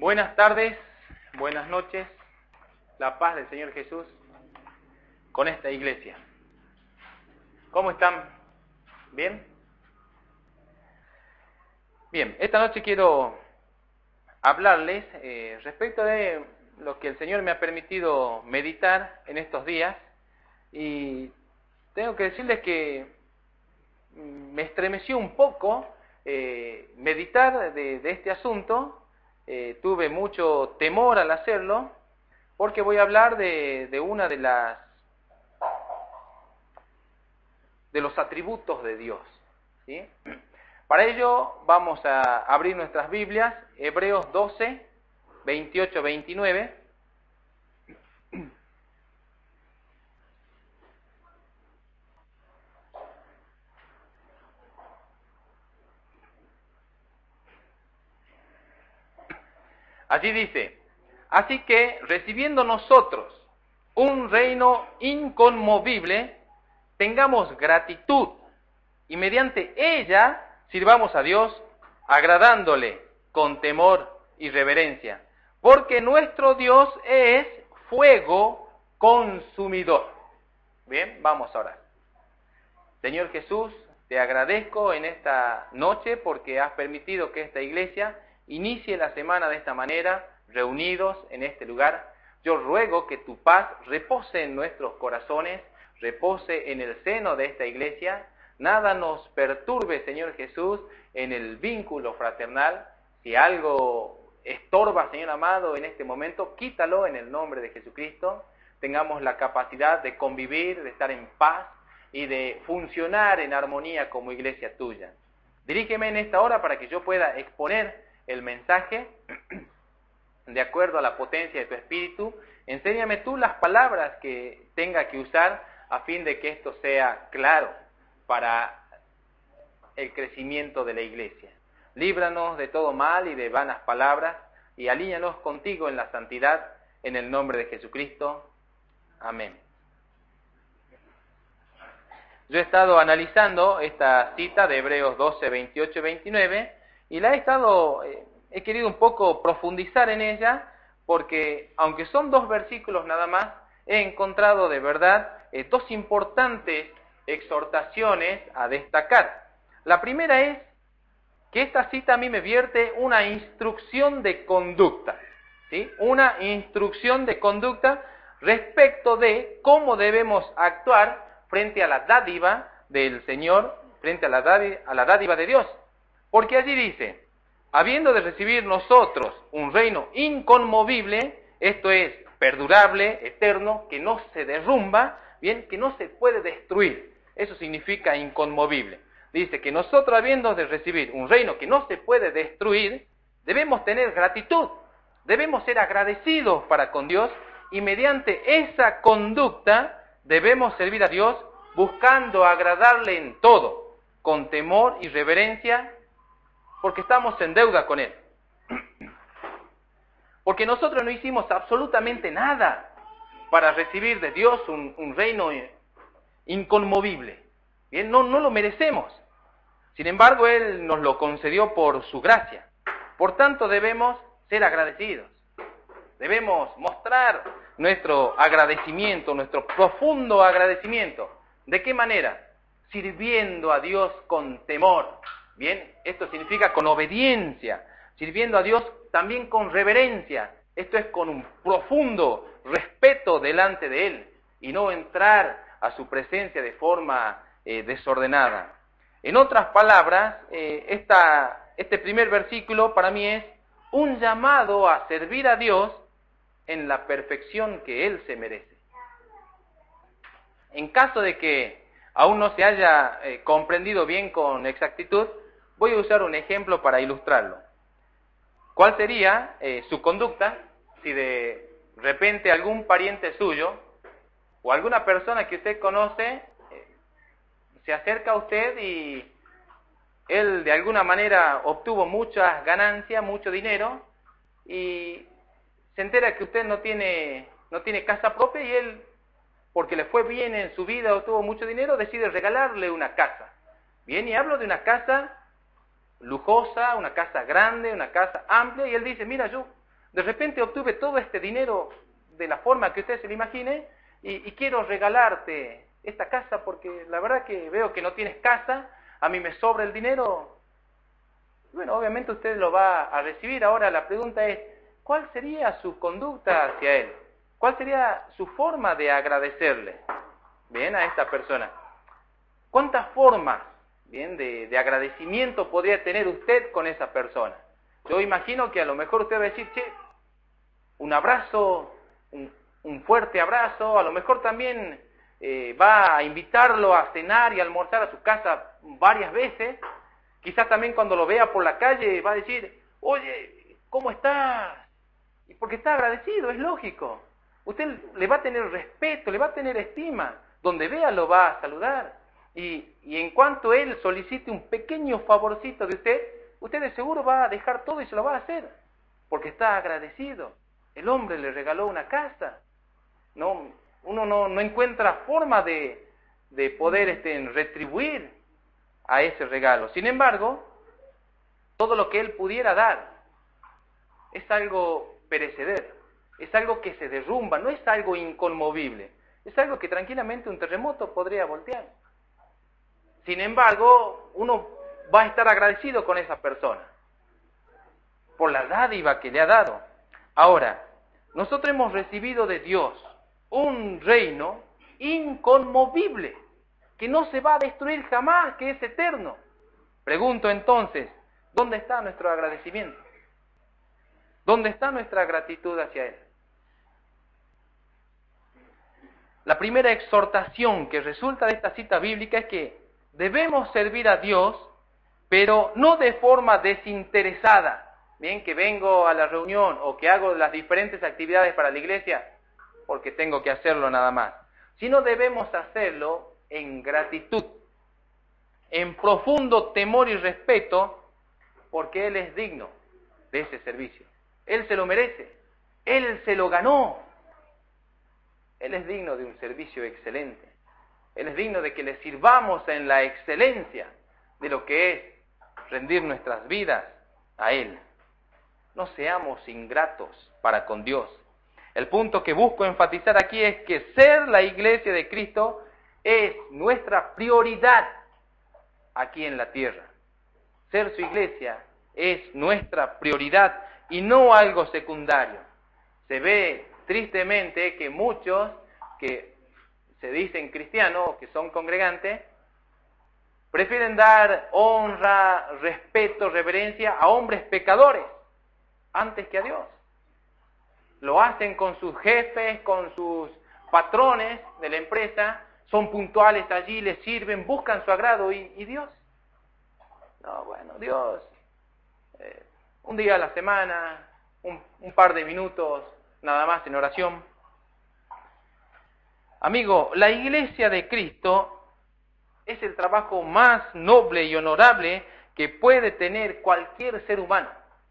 Buenas tardes, buenas noches, la paz del Señor Jesús con esta iglesia. ¿Cómo están? ¿Bien? Bien, esta noche quiero hablarles respecto de lo que el Señor me ha permitido meditar en estos días, y tengo que decirles que me estremeció un poco meditar de este asunto. Tuve mucho temor al hacerlo, porque voy a hablar de una de los atributos de Dios, ¿sí? Para ello vamos a abrir nuestras Biblias, Hebreos 12, 28, 29. Allí dice: así que, recibiendo nosotros un reino inconmovible, tengamos gratitud, y mediante ella sirvamos a Dios, agradándole con temor y reverencia, porque nuestro Dios es fuego consumidor. Bien, vamos a orar. Señor Jesús, te agradezco en esta noche porque has permitido que esta iglesia inicie la semana de esta manera, reunidos en este lugar. Yo ruego que tu paz repose en nuestros corazones, repose en el seno de esta iglesia. Nada nos perturbe, Señor Jesús, en el vínculo fraternal. Si algo estorba, Señor amado, en este momento, quítalo en el nombre de Jesucristo. Tengamos la capacidad de convivir, de estar en paz y de funcionar en armonía como iglesia tuya. Dirígeme en esta hora para que yo pueda exponer el mensaje de acuerdo a la potencia de tu espíritu. Enséñame tú las palabras que tenga que usar a fin de que esto sea claro para el crecimiento de la iglesia. Líbranos de todo mal y de vanas palabras, y alíñanos contigo en la santidad, en el nombre de Jesucristo. Amén. Yo he estado analizando esta cita de Hebreos 12, 28 y 29, y he querido un poco profundizar en ella, porque aunque son 2 versículos nada más, he encontrado de verdad 2 importantes exhortaciones a destacar. La primera es que esta cita a mí me vierte una instrucción de conducta, ¿sí? Una instrucción de conducta respecto de cómo debemos actuar frente a la dádiva del Señor, frente a la dádiva de Dios. Porque allí dice: habiendo de recibir nosotros un reino inconmovible, esto es, perdurable, eterno, que no se derrumba, bien, que no se puede destruir. Eso significa inconmovible. Dice que nosotros, habiendo de recibir un reino que no se puede destruir, debemos tener gratitud, debemos ser agradecidos para con Dios, y mediante esa conducta debemos servir a Dios buscando agradarle en todo, con temor y reverencia, porque estamos en deuda con Él. Porque nosotros no hicimos absolutamente nada para recibir de Dios un reino inconmovible. Bien, no lo merecemos. Sin embargo, Él nos lo concedió por su gracia. Por tanto, debemos ser agradecidos. Debemos mostrar nuestro agradecimiento, nuestro profundo agradecimiento. ¿De qué manera? Sirviendo a Dios con temor. Bien, esto significa con obediencia. Sirviendo a Dios también con reverencia. Esto es con un profundo respeto delante de Él, y no entrar a su presencia de forma desordenada. En otras palabras, este primer versículo para mí es un llamado a servir a Dios en la perfección que Él se merece. En caso de que aún no se haya comprendido bien con exactitud, voy a usar un ejemplo para ilustrarlo. ¿Cuál sería su conducta si de repente algún pariente suyo o alguna persona que usted conoce se acerca a usted y él de alguna manera obtuvo muchas ganancias, mucho dinero, y se entera que usted no tiene casa propia, y él, porque le fue bien en su vida, obtuvo mucho dinero, decide regalarle una casa? Bien, y hablo de una casa lujosa, una casa grande, una casa amplia, y él dice: mira, yo de repente obtuve todo este dinero de la forma que usted se lo imagine y quiero regalarte esta casa porque la verdad que veo que no tienes casa, a mí me sobra el dinero. Bueno, obviamente usted lo va a recibir. Ahora la pregunta es, ¿cuál sería su conducta hacia él? ¿Cuál sería su forma de agradecerle, bien, a esta persona? ¿Cuántas formas, bien, de agradecimiento podría tener usted con esa persona? Yo imagino que a lo mejor usted va a decir, che, un abrazo, un fuerte abrazo, a lo mejor también va a invitarlo a cenar y almorzar a su casa varias veces. Quizás también cuando lo vea por la calle va a decir, oye, ¿cómo estás? Y porque está agradecido, es lógico. Usted le va a tener respeto, le va a tener estima. Donde vea lo va a saludar. Y en cuanto él solicite un pequeño favorcito de usted de seguro va a dejar todo y se lo va a hacer. Porque está agradecido. El hombre le regaló una casa. No, uno no encuentra forma de poder retribuir a ese regalo. Sin embargo, todo lo que él pudiera dar es algo perecedero, es algo que se derrumba, no es algo inconmovible, es algo que tranquilamente un terremoto podría voltear. Sin embargo, uno va a estar agradecido con esa persona por la dádiva que le ha dado. Ahora, nosotros hemos recibido de Dios un reino inconmovible, que no se va a destruir jamás, que es eterno. Pregunto entonces, ¿dónde está nuestro agradecimiento? ¿Dónde está nuestra gratitud hacia Él? La primera exhortación que resulta de esta cita bíblica es que debemos servir a Dios, pero no de forma desinteresada. Bien, que vengo a la reunión o que hago las diferentes actividades para la iglesia porque tengo que hacerlo nada más. Sino debemos hacerlo en gratitud, en profundo temor y respeto, porque Él es digno de ese servicio. Él se lo merece, Él se lo ganó. Él es digno de un servicio excelente. Él es digno de que le sirvamos en la excelencia de lo que es rendir nuestras vidas a Él. No seamos ingratos para con Dios. El punto que busco enfatizar aquí es que ser la iglesia de Cristo es nuestra prioridad aquí en la tierra. Ser su iglesia es nuestra prioridad y no algo secundario. Se ve tristemente que muchos que se dicen cristianos, que son congregantes, prefieren dar honra, respeto, reverencia a hombres pecadores antes que a Dios. Lo hacen con sus jefes, con sus patrones de la empresa, son puntuales allí, les sirven, buscan su agrado. ¿Y Dios? No, bueno, Dios, un día a la semana, un par de minutos, nada más en oración. Amigo, la iglesia de Cristo es el trabajo más noble y honorable que puede tener cualquier ser humano.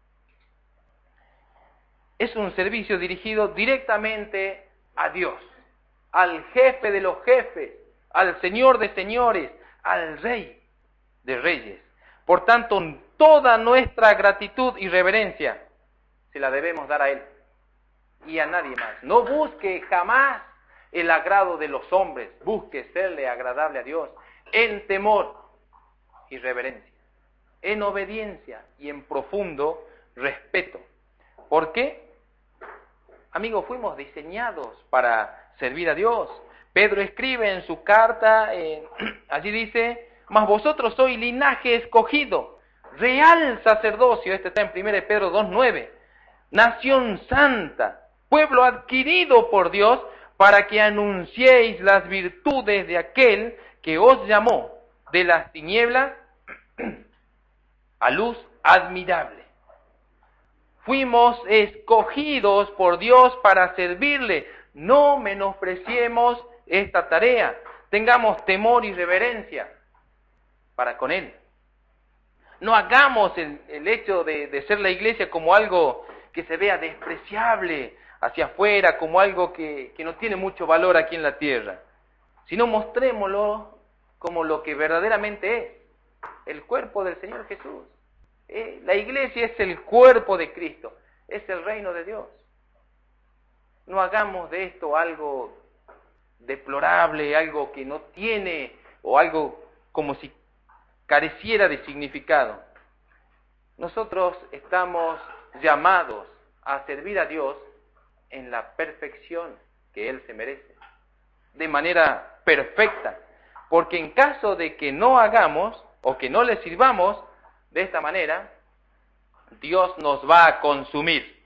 Es un servicio dirigido directamente a Dios, al jefe de los jefes, al Señor de señores, al Rey de reyes. Por tanto, toda nuestra gratitud y reverencia se la debemos dar a Él y a nadie más. No busque jamás el agrado de los hombres, busque serle agradable a Dios en temor y reverencia, en obediencia y en profundo respeto. ¿Por qué? Amigos, fuimos diseñados para servir a Dios. Pedro escribe en su carta, allí dice, mas vosotros sois linaje escogido, real sacerdocio, este está en 1 Pedro 2:9, nación santa, pueblo adquirido por Dios, para que anunciéis las virtudes de aquel que os llamó de las tinieblas a luz admirable. Fuimos escogidos por Dios para servirle. No menospreciemos esta tarea. Tengamos temor y reverencia para con Él. No hagamos el hecho de ser la iglesia como algo que se vea despreciable hacia afuera, como algo que no tiene mucho valor aquí en la tierra. Sino mostrémoslo como lo que verdaderamente es, el cuerpo del Señor Jesús. La iglesia es el cuerpo de Cristo. es el reino de Dios. No hagamos de esto algo deplorable, algo que no tiene, o algo como si careciera de significado. Nosotros estamos llamados a servir a Dios en la perfección que Él se merece, de manera perfecta, porque en caso de que no hagamos o que no le sirvamos de esta manera, Dios nos va a consumir.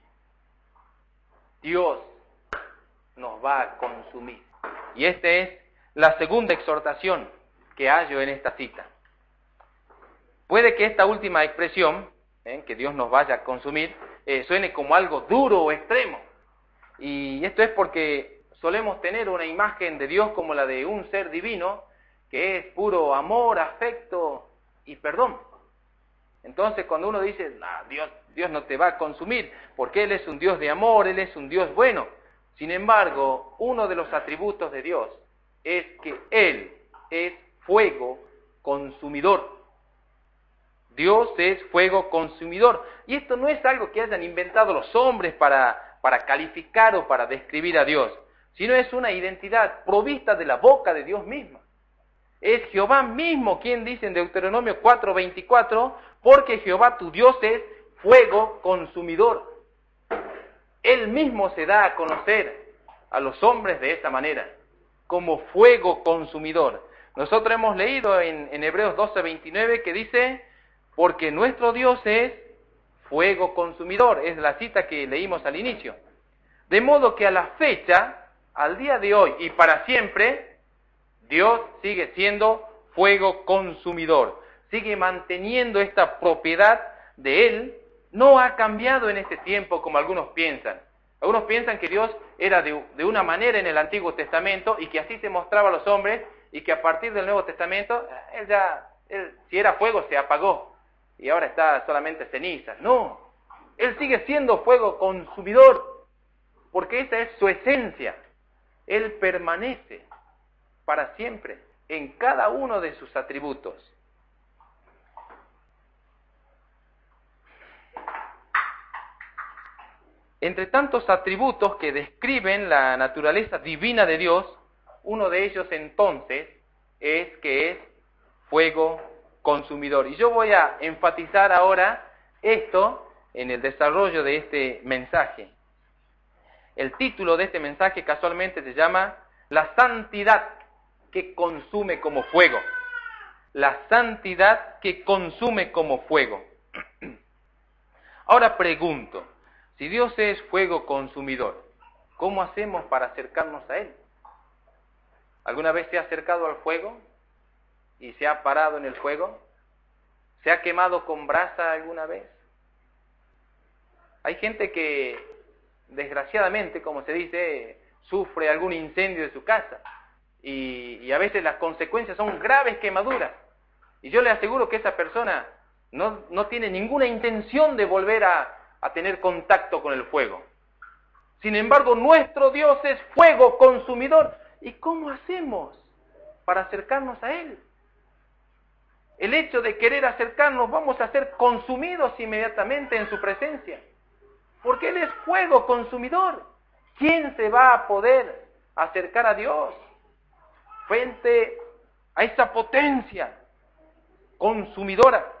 Dios nos va a consumir. Y esta es la segunda exhortación que hallo en esta cita. Puede que esta última expresión, que Dios nos vaya a consumir, suene como algo duro o extremo. Y esto es porque solemos tener una imagen de Dios como la de un ser divino, que es puro amor, afecto y perdón. Entonces cuando uno dice, Dios no te va a consumir, porque Él es un Dios de amor, Él es un Dios bueno. Sin embargo, uno de los atributos de Dios es que Él es fuego consumidor. Dios es fuego consumidor. Y esto no es algo que hayan inventado los hombres para calificar o para describir a Dios, sino es una identidad provista de la boca de Dios misma. Es Jehová mismo quien dice en Deuteronomio 4:24, porque Jehová tu Dios es fuego consumidor. Él mismo se da a conocer a los hombres de esta manera, como fuego consumidor. Nosotros hemos leído en Hebreos 12:29 que dice, porque nuestro Dios es fuego consumidor. Es la cita que leímos al inicio. De modo que a la fecha, al día de hoy y para siempre, Dios sigue siendo fuego consumidor. Sigue manteniendo esta propiedad de Él. No ha cambiado en este tiempo como algunos piensan. Algunos piensan que Dios era de una manera en el Antiguo Testamento y que así se mostraba a los hombres y que a partir del Nuevo Testamento, Él si era fuego se apagó y ahora está solamente cenizas. No, Él sigue siendo fuego consumidor porque esa es su esencia. Él permanece para siempre en cada uno de sus atributos. Entre tantos atributos que describen la naturaleza divina de Dios, uno de ellos entonces es que es fuego consumidor. Y yo voy a enfatizar ahora esto en el desarrollo de este mensaje. El título de este mensaje casualmente se llama La santidad que consume como fuego. La santidad que consume como fuego. Ahora pregunto, si Dios es fuego consumidor, ¿cómo hacemos para acercarnos a Él? ¿Alguna vez se ha acercado al fuego y se ha parado en el fuego? ¿Se ha quemado con brasa alguna vez? Hay gente que, desgraciadamente, como se dice, sufre algún incendio de su casa y a veces las consecuencias son graves quemaduras. Y yo le aseguro que esa persona no tiene ninguna intención de volver a tener contacto con el fuego. Sin embargo, nuestro Dios es fuego consumidor. ¿Y cómo hacemos para acercarnos a Él? El hecho de querer acercarnos, vamos a ser consumidos inmediatamente en su presencia. Porque Él es fuego consumidor. ¿Quién se va a poder acercar a Dios frente a esa potencia consumidora?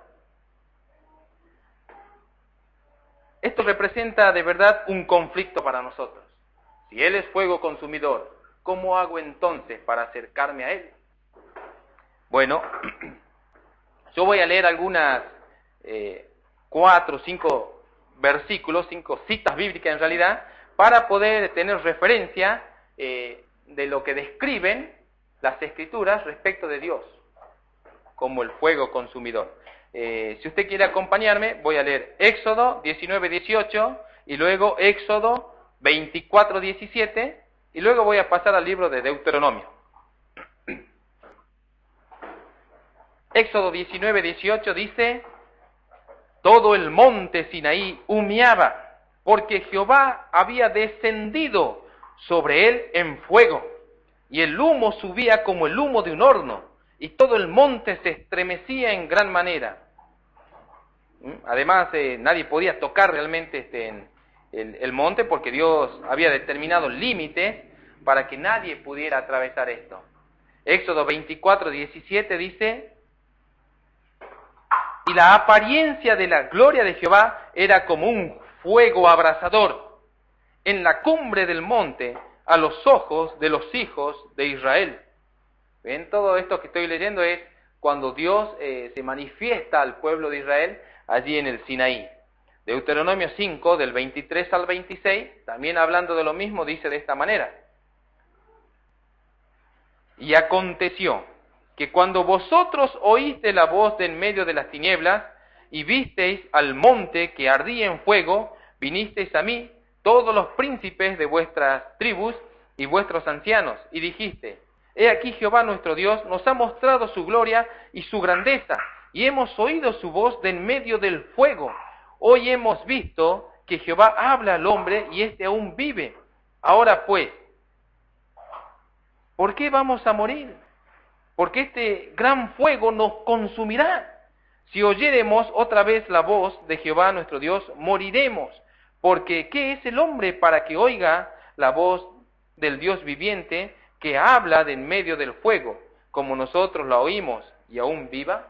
Esto representa de verdad un conflicto para nosotros. Si Él es fuego consumidor, ¿cómo hago entonces para acercarme a Él? Bueno, yo voy a leer algunas 4 o 5 versículos, 5 citas bíblicas en realidad, para poder tener referencia de lo que describen las Escrituras respecto de Dios, como el fuego consumidor. Si usted quiere acompañarme, voy a leer Éxodo 19:18 y luego Éxodo 24:17 y luego voy a pasar al libro de Deuteronomio. Éxodo 19:18 dice: todo el monte Sinaí humeaba, porque Jehová había descendido sobre él en fuego, y el humo subía como el humo de un horno, y todo el monte se estremecía en gran manera. Además, nadie podía tocar realmente el monte, porque Dios había determinado límites para que nadie pudiera atravesar esto. Éxodo 24:17 dice: y la apariencia de la gloria de Jehová era como un fuego abrasador en la cumbre del monte a los ojos de los hijos de Israel. ¿Ven? Todo esto que estoy leyendo es cuando Dios se manifiesta al pueblo de Israel allí en el Sinaí. Deuteronomio 5, del 23 al 26, también hablando de lo mismo, dice de esta manera: y aconteció que cuando vosotros oíste la voz de en medio de las tinieblas, y visteis al monte que ardía en fuego, vinisteis a mí, todos los príncipes de vuestras tribus y vuestros ancianos, y dijiste: he aquí Jehová nuestro Dios nos ha mostrado su gloria y su grandeza, y hemos oído su voz de en medio del fuego. Hoy hemos visto que Jehová habla al hombre, y éste aún vive. Ahora pues, ¿por qué vamos a morir? Porque este gran fuego nos consumirá. Si oyéremos otra vez la voz de Jehová nuestro Dios, moriremos. Porque ¿qué es el hombre para que oiga la voz del Dios viviente que habla de en medio del fuego, como nosotros la oímos, y aún viva?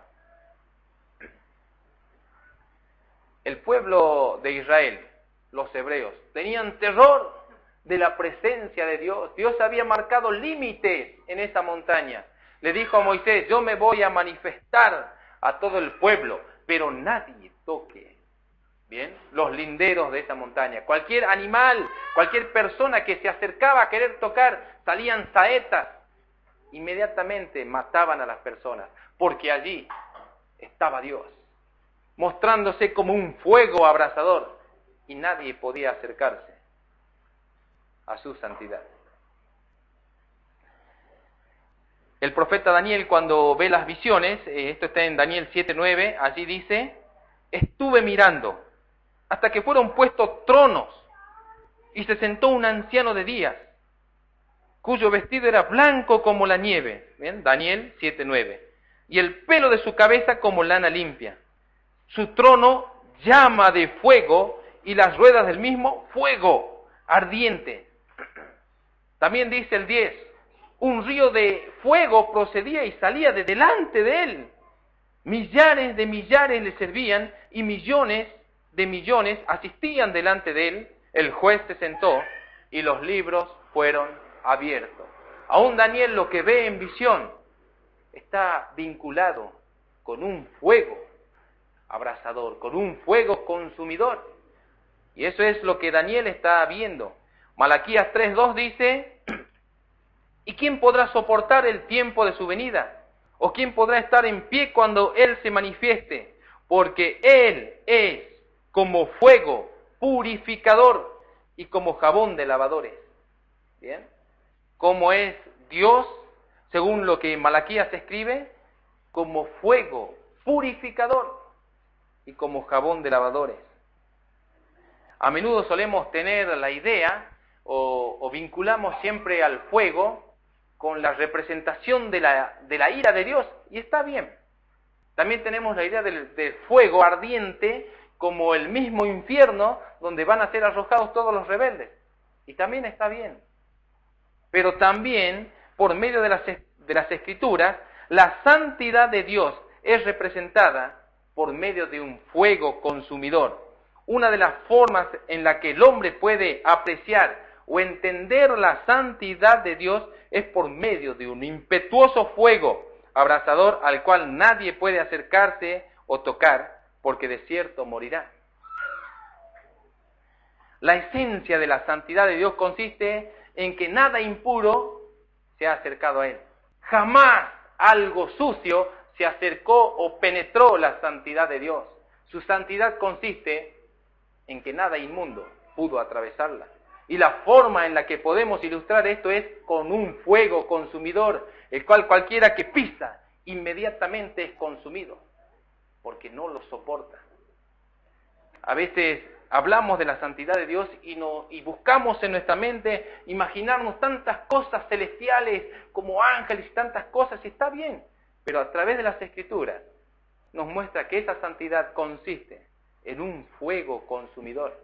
El pueblo de Israel, los hebreos, tenían terror de la presencia de Dios. Dios había marcado límites en esa montaña. Le dijo a Moisés: yo me voy a manifestar a todo el pueblo, pero nadie toque, ¿bien?, los linderos de esa montaña. Cualquier animal, cualquier persona que se acercaba a querer tocar, salían saetas. Inmediatamente mataban a las personas, porque allí estaba Dios, mostrándose como un fuego abrasador, y nadie podía acercarse a su santidad. El profeta Daniel, cuando ve las visiones, esto está en Daniel 7:9, allí dice: estuve mirando hasta que fueron puestos tronos, y se sentó un anciano de días, cuyo vestido era blanco como la nieve. ¿Bien? Daniel 7:9. Y el pelo de su cabeza como lana limpia. Su trono llama de fuego, y las ruedas del mismo fuego ardiente. También dice el 10: un río de fuego procedía y salía de delante de él. Millares de millares le servían, y millones de millones asistían delante de él. El juez se sentó, y los libros fueron abiertos. Aún Daniel, lo que ve en visión está vinculado con un fuego abrasador, con un fuego consumidor. Y eso es lo que Daniel está viendo. Malaquías 3:2 dice: ¿y quién podrá soportar el tiempo de su venida? ¿O quién podrá estar en pie cuando Él se manifieste? Porque Él es como fuego purificador y como jabón de lavadores. ¿Bien? ¿Cómo es Dios, según lo que Malaquías escribe? Como fuego purificador y como jabón de lavadores. A menudo solemos tener la idea o vinculamos siempre al fuego con la representación de la ira de Dios, y está bien. También tenemos la idea del fuego ardiente como el mismo infierno donde van a ser arrojados todos los rebeldes, y también está bien. Pero también, por medio de las Escrituras, la santidad de Dios es representada por medio de un fuego consumidor. Una de las formas en la que el hombre puede apreciar o entender la santidad de Dios es por medio de un impetuoso fuego abrasador al cual nadie puede acercarse o tocar, porque de cierto morirá. La esencia de la santidad de Dios consiste en que nada impuro se ha acercado a Él. Jamás algo sucio se acercó o penetró la santidad de Dios. Su santidad consiste en que nada inmundo pudo atravesarla. Y la forma en la que podemos ilustrar esto es con un fuego consumidor, el cual cualquiera que pisa inmediatamente es consumido, porque no lo soporta. A veces hablamos de la santidad de Dios y buscamos en nuestra mente imaginarnos tantas cosas celestiales como ángeles y tantas cosas, y está bien, pero a través de las Escrituras nos muestra que esa santidad consiste en un fuego consumidor,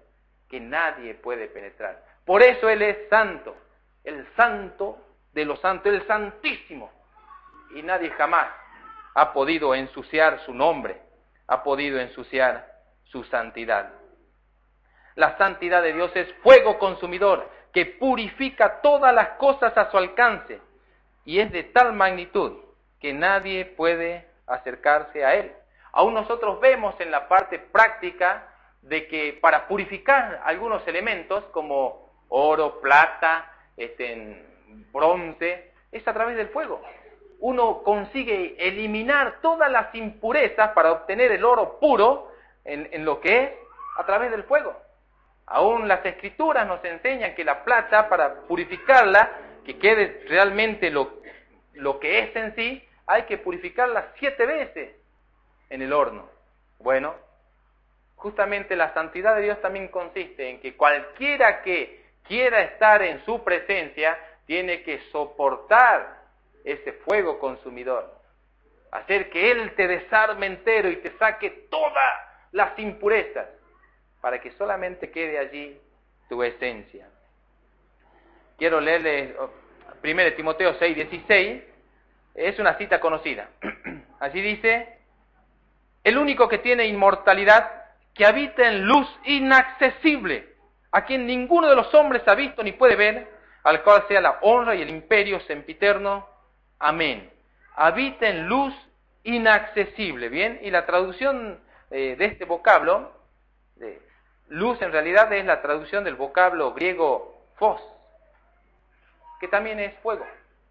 que nadie puede penetrar. Por eso Él es santo, el santo de los santos, el santísimo. Y nadie jamás ha podido ensuciar su nombre, ha podido ensuciar su santidad. La santidad de Dios es fuego consumidor que purifica todas las cosas a su alcance y es de tal magnitud que nadie puede acercarse a Él. Aún nosotros vemos en la parte práctica de que para purificar algunos elementos como oro, plata, bronce, es a través del fuego. Uno consigue eliminar todas las impurezas para obtener el oro puro en lo que es a través del fuego. Aún las Escrituras nos enseñan que la plata, para purificarla, que quede realmente lo que es en sí, hay que purificarla 7 veces en el horno. Bueno, justamente la santidad de Dios también consiste en que cualquiera que quiera estar en su presencia tiene que soportar ese fuego consumidor, hacer que Él te desarme entero y te saque todas las impurezas, para que solamente quede allí tu esencia. Quiero leerles 1 Timoteo 6:16, es una cita conocida. Así dice: el único que tiene inmortalidad, que habita en luz inaccesible, a quien ninguno de los hombres ha visto ni puede ver, al cual sea la honra y el imperio sempiterno. Amén. Habita en luz inaccesible. Bien, y la traducción de este vocablo, luz en realidad es la traducción del vocablo griego phos, que también es fuego.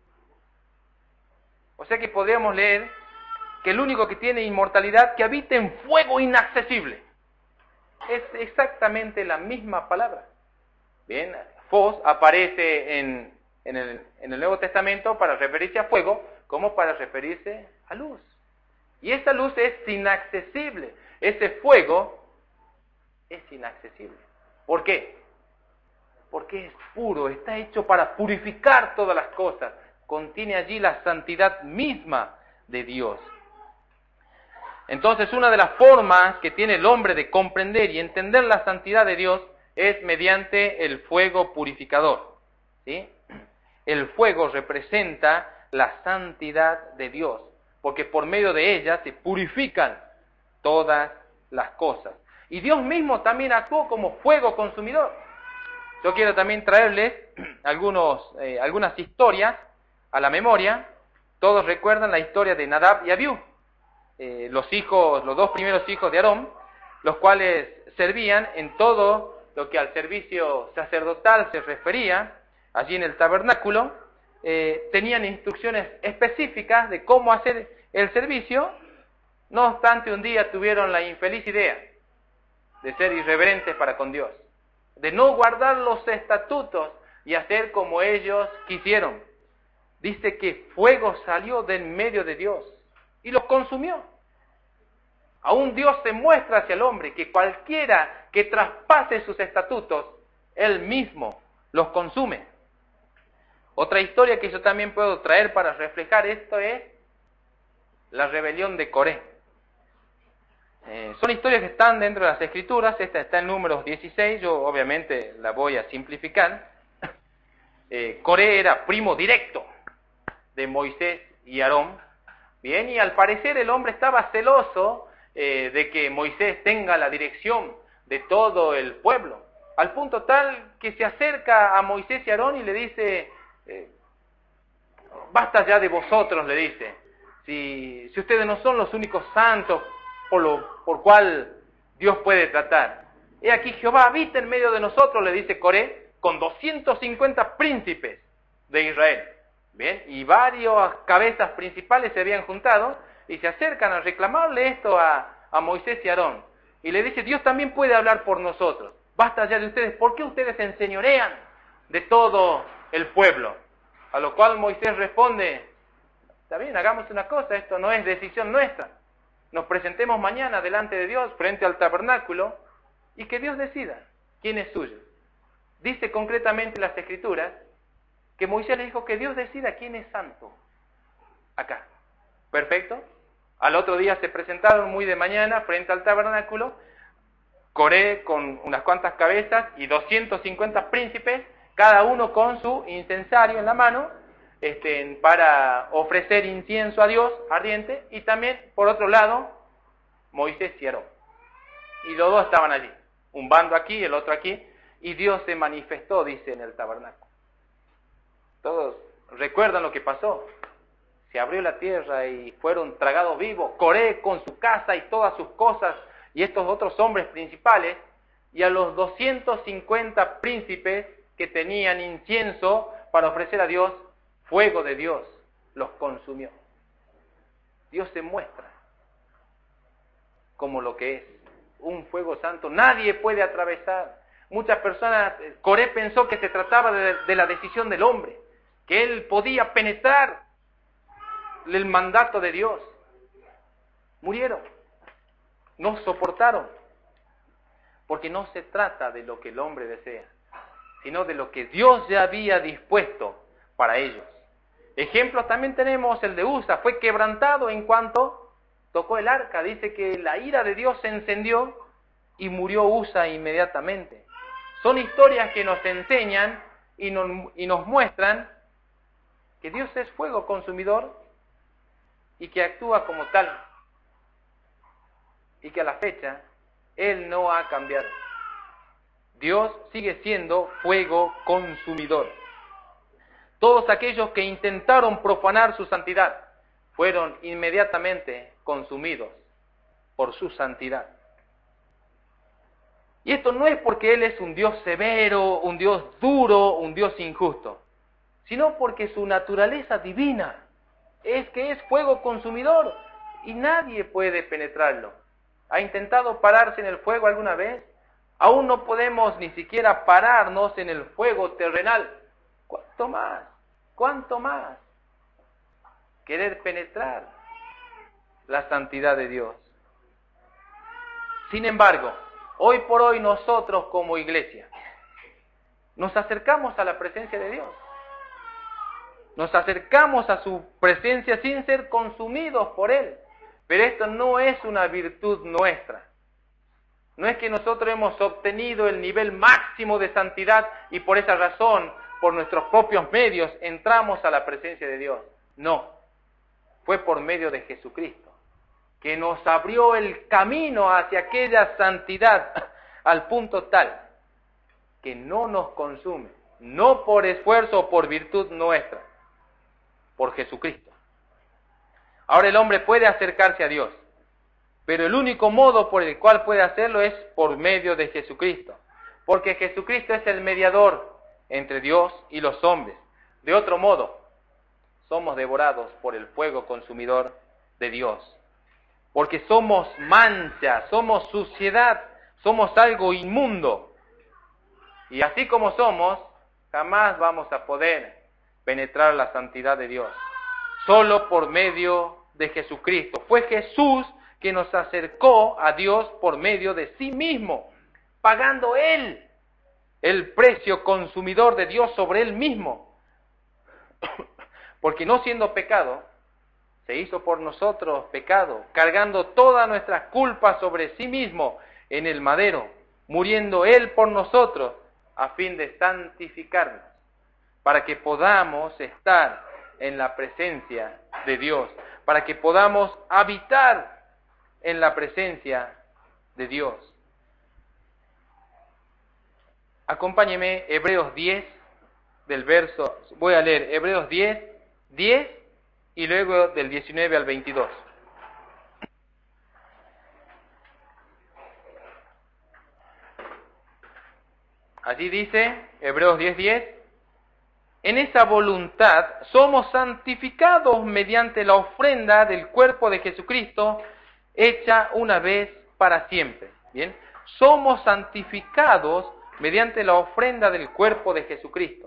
O sea que podríamos leer que el único que tiene inmortalidad, que habita en fuego inaccesible. Es exactamente la misma palabra. Bien, phos aparece en el Nuevo Testamento para referirse a fuego, como para referirse a luz. Y esa luz es inaccesible. Ese fuego es inaccesible. ¿Por qué? Porque es puro, está hecho para purificar todas las cosas. Contiene allí la santidad misma de Dios. Entonces, una de las formas que tiene el hombre de comprender y entender la santidad de Dios es mediante el fuego purificador. ¿Sí? El fuego representa la santidad de Dios, porque por medio de ella se purifican todas las cosas. Y Dios mismo también actuó como fuego consumidor. Yo quiero también traerles algunas historias a la memoria. Todos recuerdan la historia de Nadab y Abiú, los dos primeros hijos de Aarón, los cuales servían en todo lo que al servicio sacerdotal se refería, allí en el tabernáculo. Tenían instrucciones específicas de cómo hacer el servicio. No obstante, un día tuvieron la infeliz idea de ser irreverentes para con Dios, de no guardar los estatutos y hacer como ellos quisieron. Dice que fuego salió del medio de Dios y los consumió. Aún Dios se muestra hacia el hombre que cualquiera que traspase sus estatutos, Él mismo los consume. Otra historia que yo también puedo traer para reflejar esto es la rebelión de Coré. Son historias que están dentro de las Escrituras. Esta está en Números 16, yo obviamente la voy a simplificar. Coré era primo directo de Moisés y Aarón. Bien, y al parecer el hombre estaba celoso de que Moisés tenga la dirección de todo el pueblo, al punto tal que se acerca a Moisés y Aarón y le dice: basta ya de vosotros, le dice, si ustedes no son los únicos santos por cual Dios puede tratar. He aquí Jehová habita en medio de nosotros, le dice Coré, con 250 príncipes de Israel. Bien, y varias cabezas principales se habían juntado y se acercan a reclamarle esto a Moisés y Aarón. Y le dice: Dios también puede hablar por nosotros. Basta ya de ustedes, ¿por qué ustedes se enseñorean de todo el pueblo? A lo cual Moisés responde: está bien, hagamos una cosa, esto no es decisión nuestra. Nos presentemos mañana delante de Dios, frente al tabernáculo, y que Dios decida quién es suyo. Dice concretamente las Escrituras que Moisés le dijo que Dios decida quién es santo. Acá. Perfecto. Al otro día se presentaron muy de mañana frente al tabernáculo. Coré con unas cuantas cabezas y 250 príncipes, cada uno con su incensario en la mano, para ofrecer incienso a Dios ardiente, y también, por otro lado, Moisés y Aarón. Y los dos estaban allí, un bando aquí, el otro aquí, y Dios se manifestó, dice, en el tabernáculo. Todos recuerdan lo que pasó. Se abrió la tierra y fueron tragados vivos, Coré con su casa y todas sus cosas, y estos otros hombres principales, y a los 250 príncipes que tenían incienso para ofrecer a Dios, fuego de Dios los consumió. Dios se muestra como lo que es, un fuego santo. Nadie puede atravesar. Muchas personas, Coré pensó que se trataba de la decisión del hombre, que él podía penetrar el mandato de Dios. Murieron, no soportaron, porque no se trata de lo que el hombre desea, sino de lo que Dios ya había dispuesto para ellos. Ejemplos también tenemos el de Usa, fue quebrantado en cuanto tocó el arca. Dice que la ira de Dios se encendió y murió Usa inmediatamente. Son historias que nos enseñan y nos muestran que Dios es fuego consumidor y que actúa como tal, y que a la fecha Él no ha cambiado. Dios sigue siendo fuego consumidor. Todos aquellos que intentaron profanar su santidad fueron inmediatamente consumidos por su santidad. Y esto no es porque Él es un Dios severo, un Dios duro, un Dios injusto, sino porque su naturaleza divina es que es fuego consumidor y nadie puede penetrarlo. ¿Ha intentado pararse en el fuego alguna vez? Aún no podemos ni siquiera pararnos en el fuego terrenal. ¿Cuánto más? ¿Cuánto más? Querer penetrar la santidad de Dios. Sin embargo, hoy por hoy nosotros como iglesia nos acercamos a la presencia de Dios. Nos acercamos a su presencia sin ser consumidos por Él. Pero esto no es una virtud nuestra. No es que nosotros hemos obtenido el nivel máximo de santidad y por esa razón, por nuestros propios medios, entramos a la presencia de Dios. No. Fue por medio de Jesucristo, que nos abrió el camino hacia aquella santidad al punto tal que no nos consume, no por esfuerzo o por virtud nuestra, por Jesucristo. Ahora el hombre puede acercarse a Dios, pero el único modo por el cual puede hacerlo es por medio de Jesucristo, porque Jesucristo es el mediador entre Dios y los hombres. De otro modo, somos devorados por el fuego consumidor de Dios, porque somos mancha, somos suciedad, somos algo inmundo, y así como somos, jamás vamos a poder penetrar la santidad de Dios, solo por medio de Jesucristo. Fue Jesús que nos acercó a Dios por medio de sí mismo, pagando Él el precio consumidor de Dios sobre Él mismo. Porque no siendo pecado, se hizo por nosotros pecado, cargando todas nuestras culpas sobre sí mismo en el madero, muriendo Él por nosotros, a fin de santificarnos, para que podamos estar en la presencia de Dios, para que podamos habitar en la presencia de Dios. Acompáñeme, Hebreos 10, voy a leer Hebreos 10 y luego del 19 al 22. Allí dice, Hebreos 10, en esa voluntad somos santificados mediante la ofrenda del cuerpo de Jesucristo, hecha una vez para siempre. Bien, somos santificados mediante la ofrenda del cuerpo de Jesucristo.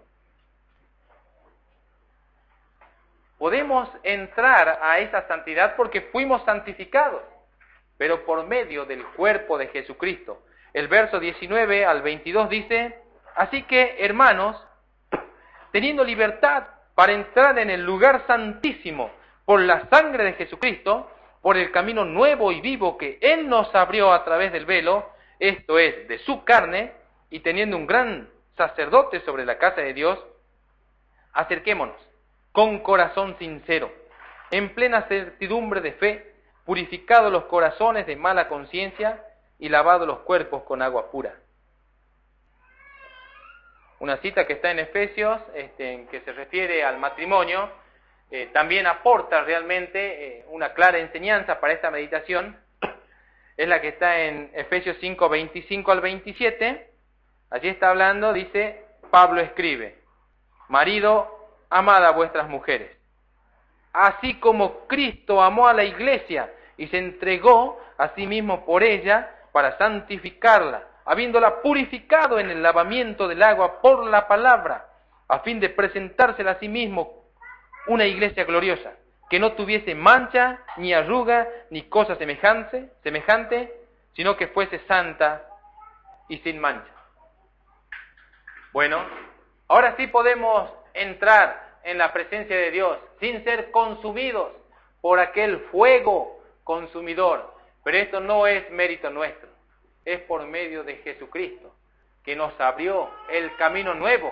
Podemos entrar a esa santidad porque fuimos santificados, pero por medio del cuerpo de Jesucristo. El verso 19 al 22 dice, así que, hermanos, teniendo libertad para entrar en el lugar santísimo por la sangre de Jesucristo, por el camino nuevo y vivo que Él nos abrió a través del velo, esto es, de su carne, y teniendo un gran sacerdote sobre la casa de Dios, acerquémonos con corazón sincero, en plena certidumbre de fe, purificados los corazones de mala conciencia y lavados los cuerpos con agua pura. Una cita que está en Efesios, en que se refiere al matrimonio, también aporta realmente una clara enseñanza para esta meditación. Es la que está en Efesios 5, 25 al 27. Allí está hablando, dice, Pablo escribe: marido, amad a vuestras mujeres, así como Cristo amó a la iglesia y se entregó a sí mismo por ella para santificarla, habiéndola purificado en el lavamiento del agua por la palabra, a fin de presentársela a sí mismo una iglesia gloriosa, que no tuviese mancha, ni arruga, ni cosa semejante, sino que fuese santa y sin mancha. Bueno, ahora sí podemos entrar en la presencia de Dios sin ser consumidos por aquel fuego consumidor. Pero esto no es mérito nuestro, es por medio de Jesucristo, que nos abrió el camino nuevo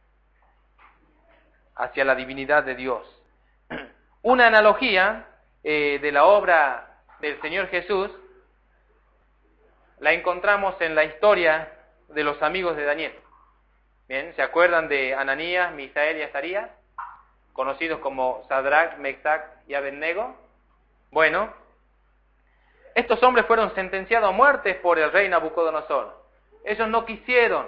hacia la divinidad de Dios. Una analogía de la obra del Señor Jesús la encontramos en la historia de los amigos de Daniel. Bien, ¿se acuerdan de Ananías, Misael y Azarías? Conocidos como Sadrach, Mesach y Abednego. Bueno, estos hombres fueron sentenciados a muerte por el rey Nabucodonosor. Ellos no quisieron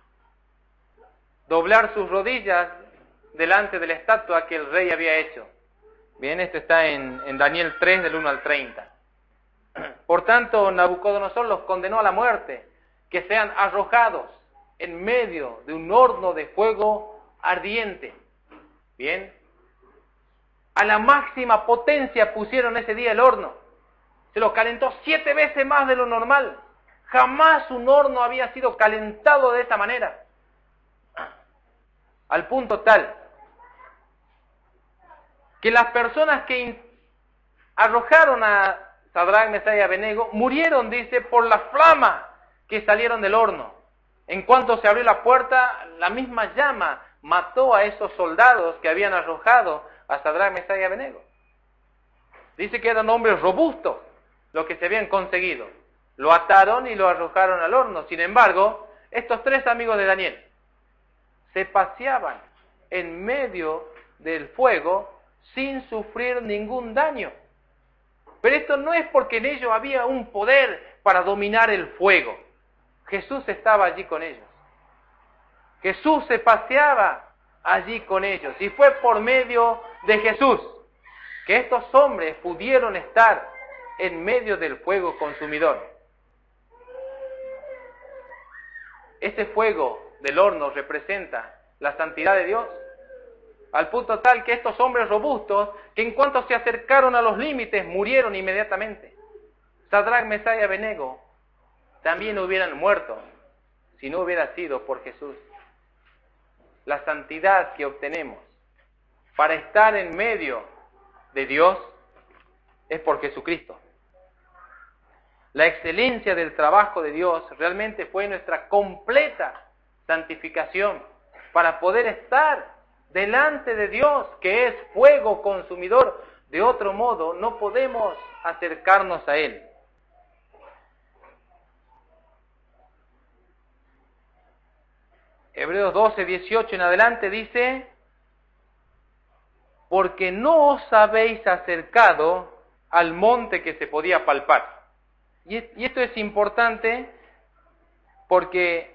doblar sus rodillas delante de la estatua que el rey había hecho. Bien, esto está en Daniel 3, del 1 al 30. Por tanto, Nabucodonosor los condenó a la muerte, que sean arrojados en medio de un horno de fuego ardiente. Bien, a la máxima potencia pusieron ese día el horno. Se lo calentó 7 veces más de lo normal. Jamás un horno había sido calentado de esa manera. Al punto tal que las personas que arrojaron a Sadrach, Mesach y Abednego murieron, dice, por la flama que salieron del horno. En cuanto se abrió la puerta, la misma llama mató a esos soldados que habían arrojado a Sadrach, Mesach y Abednego. Dice que eran hombres robustos los que se habían conseguido. Lo ataron y lo arrojaron al horno. Sin embargo, estos 3 amigos de Daniel se paseaban en medio del fuego sin sufrir ningún daño. Pero esto no es porque en ellos había un poder para dominar el fuego. Jesús estaba allí con ellos. Jesús se paseaba allí con ellos. Y fue por medio de Jesús que estos hombres pudieron estar en medio del fuego consumidor. Ese fuego del horno representa la santidad de Dios, al punto tal que estos hombres robustos, que en cuanto se acercaron a los límites, murieron inmediatamente. Sadrach, Mesach y Abednego también hubieran muerto si no hubiera sido por Jesús. La santidad que obtenemos para estar en medio de Dios es por Jesucristo. La excelencia del trabajo de Dios realmente fue nuestra completa santificación para poder estar delante de Dios, que es fuego consumidor. De otro modo, no podemos acercarnos a Él. Hebreos 12, 18 en adelante dice: porque no os habéis acercado al monte que se podía palpar. Y esto es importante porque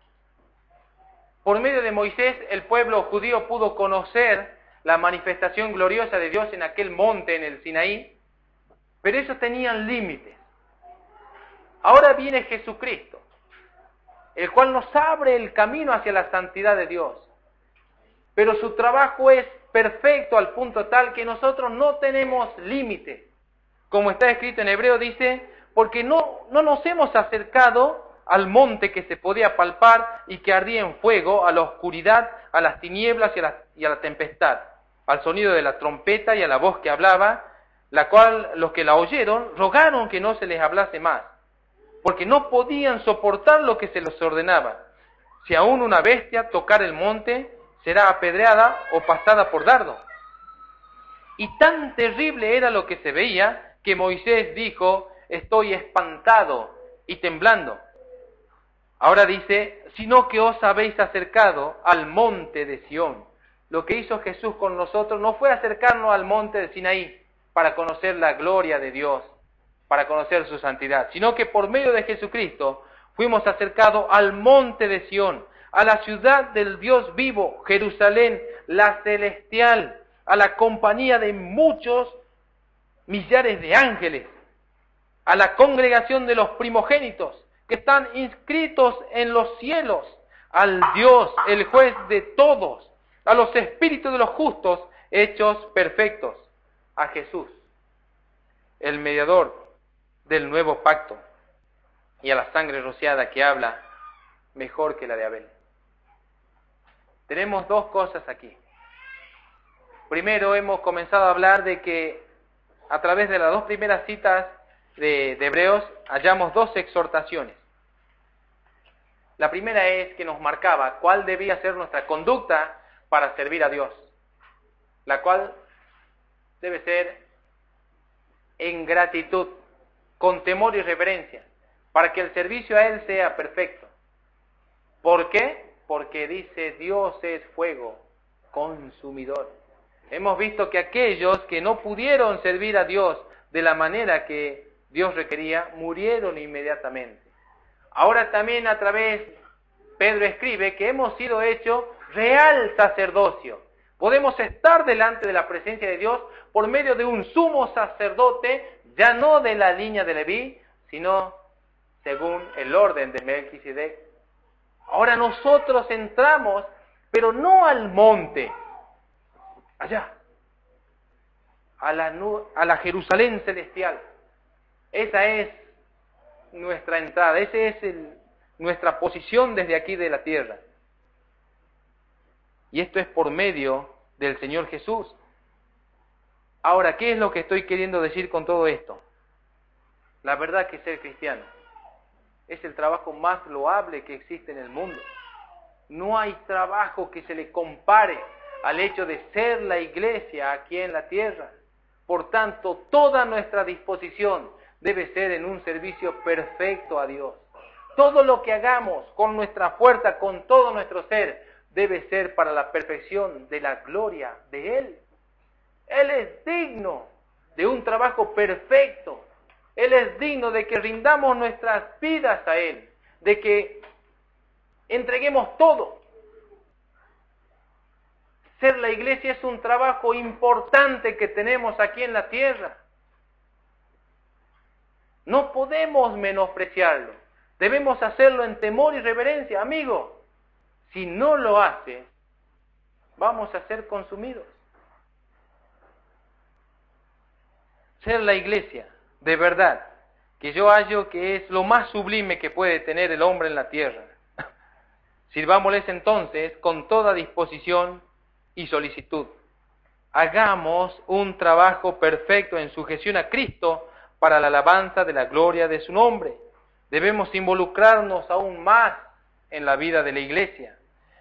por medio de Moisés el pueblo judío pudo conocer la manifestación gloriosa de Dios en aquel monte en el Sinaí, pero ellos tenían límites. Ahora viene Jesucristo, el cual nos abre el camino hacia la santidad de Dios. Pero su trabajo es perfecto al punto tal que nosotros no tenemos límites. Como está escrito en Hebreo, dice: porque no nos hemos acercado al monte que se podía palpar y que ardía en fuego, a la oscuridad, a las tinieblas y a la tempestad, al sonido de la trompeta y a la voz que hablaba, la cual los que la oyeron rogaron que no se les hablase más, porque no podían soportar lo que se les ordenaba. Si aún una bestia tocar el monte, será apedreada o pasada por dardo. Y tan terrible era lo que se veía, que Moisés dijo, estoy espantado y temblando. Ahora dice, sino que os habéis acercado al monte de Sión. Lo que hizo Jesús con nosotros no fue acercarnos al monte de Sinaí para conocer la gloria de Dios, para conocer su santidad, sino que por medio de Jesucristo fuimos acercados al monte de Sión, a la ciudad del Dios vivo, Jerusalén, la celestial, a la compañía de muchos millares de ángeles, a la congregación de los primogénitos que están inscritos en los cielos, al Dios, el juez de todos, a los espíritus de los justos hechos perfectos, a Jesús, el mediador del nuevo pacto, y a la sangre rociada que habla mejor que la de Abel. Tenemos dos cosas aquí. Primero, hemos comenzado a hablar de que a través de las dos primeras citas de Hebreos hallamos dos exhortaciones. La primera es que nos marcaba cuál debía ser nuestra conducta para servir a Dios, la cual debe ser en gratitud, con temor y reverencia, para que el servicio a Él sea perfecto. ¿Por qué? Porque dice, Dios es fuego consumidor. Hemos visto que aquellos que no pudieron servir a Dios de la manera que Dios requería, murieron inmediatamente. Ahora también a través, Pedro escribe que hemos sido hechos real sacerdocio. Podemos estar delante de la presencia de Dios por medio de un sumo sacerdote, ya no de la línea de Leví, sino según el orden de Melquisedec. Ahora nosotros entramos, pero no al monte, allá, a la Jerusalén celestial. Esa es nuestra entrada, esa es nuestra posición desde aquí de la tierra. Y esto es por medio del Señor Jesús. Ahora, ¿qué es lo que estoy queriendo decir con todo esto? La verdad que ser cristiano es el trabajo más loable que existe en el mundo. No hay trabajo que se le compare al hecho de ser la iglesia aquí en la tierra. Por tanto, toda nuestra disposición debe ser en un servicio perfecto a Dios. Todo lo que hagamos con nuestra fuerza, con todo nuestro ser, debe ser para la perfección de la gloria de Él. Él es digno de un trabajo perfecto. Él es digno de que rindamos nuestras vidas a Él, de que entreguemos todo. Ser la iglesia es un trabajo importante que tenemos aquí en la tierra. No podemos menospreciarlo. Debemos hacerlo en temor y reverencia. Amigo, si no lo hace, vamos a ser consumidos. Ser la iglesia, de verdad, que yo hallo que es lo más sublime que puede tener el hombre en la tierra. Sirvámosles entonces con toda disposición y solicitud. Hagamos un trabajo perfecto en sujeción a Cristo para la alabanza de la gloria de su nombre. Debemos involucrarnos aún más en la vida de la iglesia.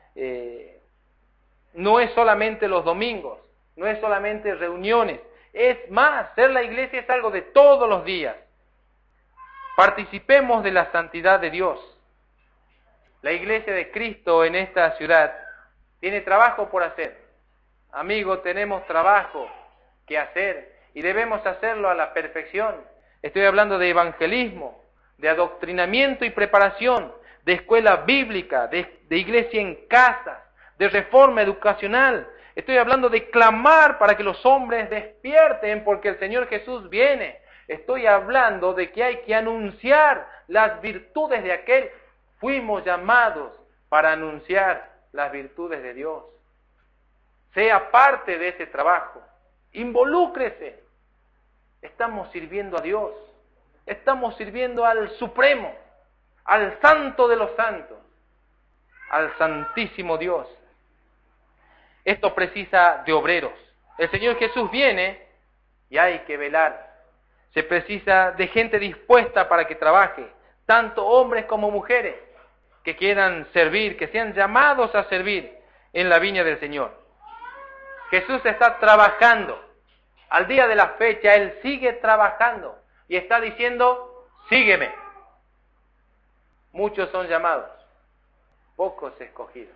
No es solamente los domingos, no es solamente reuniones, es más, ser la iglesia es algo de todos los días. Participemos de la santidad de Dios. La iglesia de Cristo en esta ciudad tiene trabajo por hacer. Amigo, tenemos trabajo que hacer y debemos hacerlo a la perfección. Estoy hablando de evangelismo, de adoctrinamiento y preparación, de escuela bíblica, de iglesia en casa, de reforma educacional. Estoy hablando de clamar para que los hombres despierten porque el Señor Jesús viene. Estoy hablando de que hay que anunciar las virtudes de aquel. Fuimos llamados para anunciar las virtudes de Dios. Sea parte de ese trabajo. Involúcrese. Estamos sirviendo a Dios. Estamos sirviendo al Supremo, al Santo de los Santos, al Santísimo Dios. Esto precisa de obreros. El Señor Jesús viene y hay que velar. Se precisa de gente dispuesta para que trabaje, tanto hombres como mujeres, que quieran servir, que sean llamados a servir en la viña del Señor. Jesús está trabajando. Al día de la fecha, Él sigue trabajando y está diciendo, sígueme. Muchos son llamados, pocos escogidos.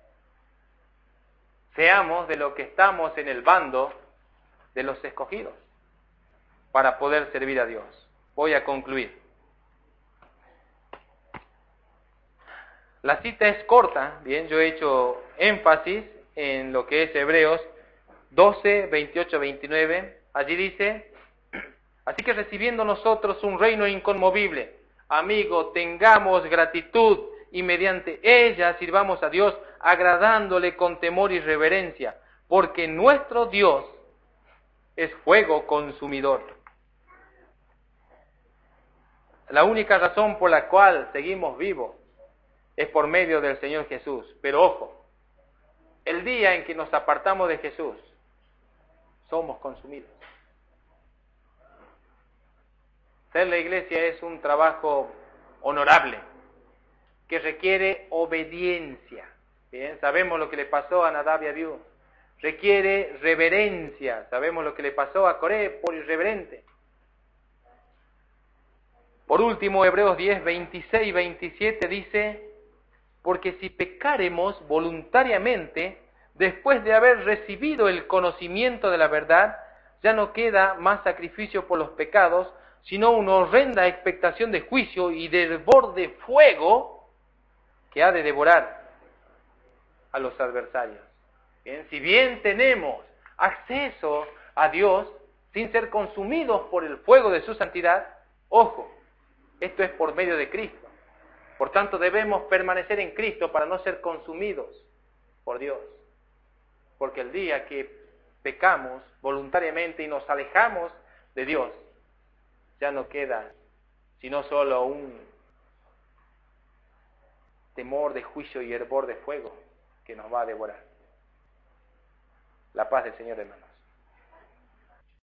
Seamos de los que estamos en el bando de los escogidos para poder servir a Dios. Voy a concluir. La cita es corta, bien, yo he hecho énfasis en lo que es Hebreos 12, 28, 29. Allí dice, así que recibiendo nosotros un reino inconmovible, amigo, tengamos gratitud y mediante ella sirvamos a Dios agradándole con temor y reverencia, porque nuestro Dios es fuego consumidor. La única razón por la cual seguimos vivos es por medio del Señor Jesús. Pero ojo, el día en que nos apartamos de Jesús, somos consumidos. Ser la iglesia es un trabajo honorable, que requiere obediencia. Bien, sabemos lo que le pasó a Nadab y Abiú. Requiere reverencia. Sabemos lo que le pasó a Coré por irreverente. Por último, Hebreos 10, 26 y 27 dice, porque si pecáremos voluntariamente, después de haber recibido el conocimiento de la verdad, ya no queda más sacrificio por los pecados, sino una horrenda expectación de juicio y de hervor de fuego que ha de devorar a los adversarios. Bien, si bien tenemos acceso a Dios sin ser consumidos por el fuego de su santidad, ojo, esto es por medio de Cristo. Por tanto, debemos permanecer en Cristo para no ser consumidos por Dios. Porque el día que pecamos voluntariamente y nos alejamos de Dios, ya no queda sino solo un temor de juicio y hervor de fuego que nos va a devorar. La paz del Señor, hermano.